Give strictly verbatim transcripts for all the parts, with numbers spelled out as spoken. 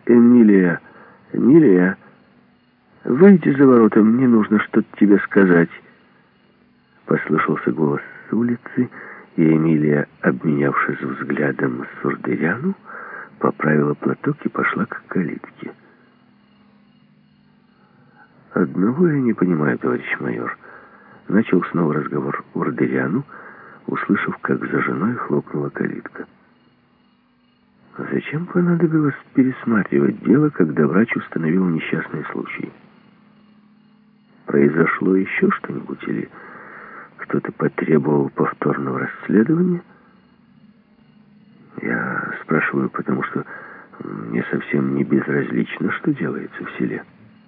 Эмилия, Эмилия, выйди за ворота, мне нужно что-то тебе сказать. Послышался голос с улицы, и Эмилия, обменявшись взглядом с Урдеряну, поправила платок и пошла к калитке. «Одного я не понимаю, товарищ майор», — начал снова разговор Урдеряну, услышав, как за женой хлопнула калитка. «Зачем понадобилось пересматривать дело, когда врач установил несчастный случай? Произошло еще что-нибудь, или кто-то потребовал повторного расследования? Я спрашиваю, потому что мне совсем не безразлично, что делается в селе».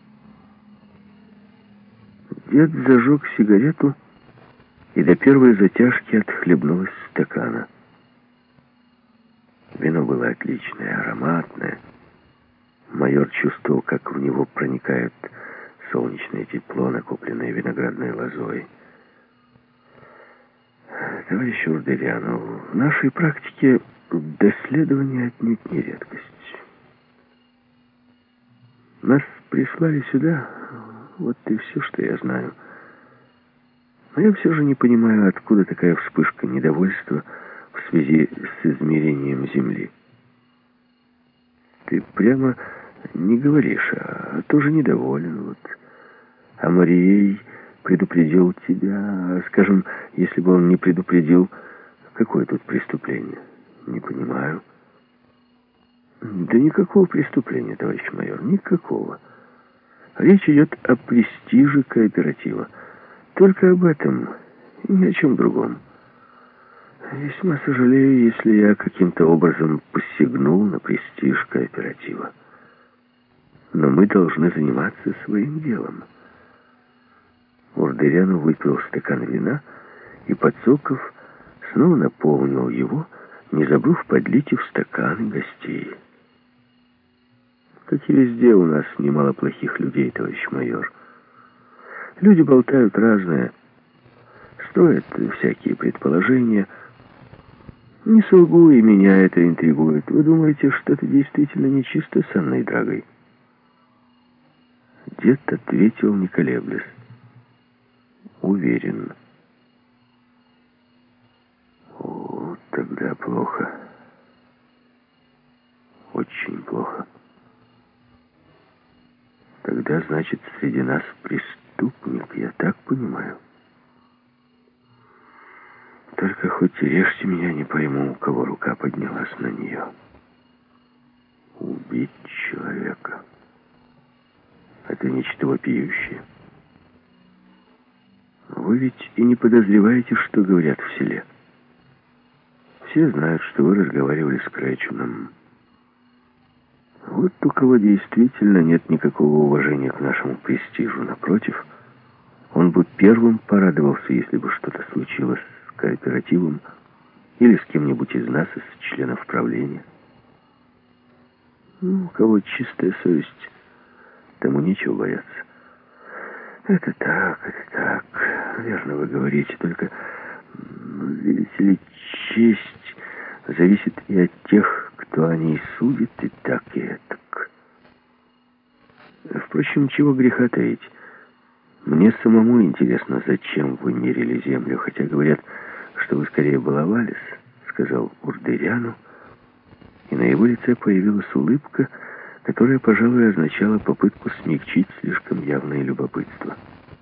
Дед зажег сигарету и до первой затяжки отхлебнул из стакана. Вино было отличное, ароматное. Майор чувствовал, как в него проникает солнечное тепло, накопленное виноградной лозой. Товарищ Урдеряну, в нашей практике доследование отнюдь не редкость. Нас прислали сюда, вот и все, что я знаю. Но я все же не понимаю, откуда такая вспышка недовольства в связи с измерением Земли. Ты прямо не говоришь, а тоже недоволен. Вот. А Марией предупредил тебя, а, скажем, если бы он не предупредил, какое тут преступление? Не понимаю. Да никакого преступления, товарищ майор, никакого. Речь идет о престиже кооператива. Только об этом и ни о чем другом. Весьма сожалею, если я каким-то образом посягнул на престиж кооператива. Но мы должны заниматься своим делом. Урдеряну выпил стакан вина и, подсоков, снова наполнил его, не забыв подлить и в стаканы гостей. Как и везде, у нас немало плохих людей, товарищ майор. Люди болтают разное, строят всякие предположения. Не солгу, и меня это интригует. Вы думаете, что-то действительно нечисто с Анной Драгой? Дед ответил, не колеблясь. Уверен. О, тогда плохо. Очень плохо. Тогда, значит, среди нас преступник, я так понимаю. Только хоть режьте меня, не пойму, у кого рука поднялась на нее. Убить человека. Это нечто вопиющее. Вы ведь и не подозреваете, что говорят в селе. Все знают, что вы разговаривали с Кречуном. Вот у кого действительно нет никакого уважения к нашему престижу. Напротив, он бы первым порадовался, если бы что-то случилось с кооперативом или с кем-нибудь из нас, из членов правления. Ну, у кого чистая совесть, тому нечего бояться. Это так, это так, верно вы говорите, только, видите ли, честь зависит и от тех, кто о ней судит, и так, и этак. Впрочем, чего греха таить. Мне самому интересно, зачем вы мерили землю, хотя говорят, что вы скорее баловались, сказал Урдеряну, и на его лице появилась улыбка, которая, пожалуй, означала попытку смягчить слишком явное любопытство.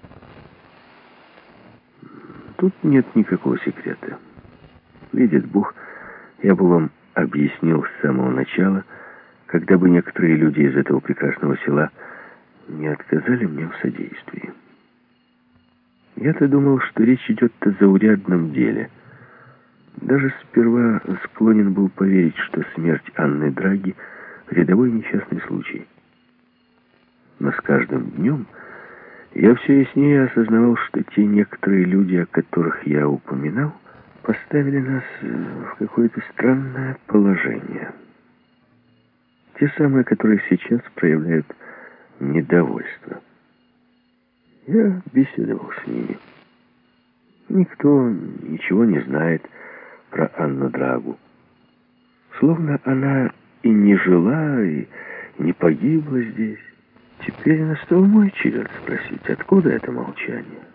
Тут нет никакого секрета. Видит Бог, я бы вам объяснил с самого начала, когда бы некоторые люди из этого прекрасного села не отказали мне в содействии. Я-то думал, что речь идет о заурядном деле. Даже сперва склонен был поверить, что смерть Анны Драги — рядовой несчастный случай. Но с каждым днем я все яснее осознавал, что те некоторые люди, о которых я упоминал, поставили нас в какое-то странное положение. Те самые, которые сейчас проявляют недовольство. Я беседовал с ними. Никто ничего не знает про Анну Драгу. Словно она и не жила, и, не погибла здесь. Теперь настал мой черед спросить, откуда это молчание.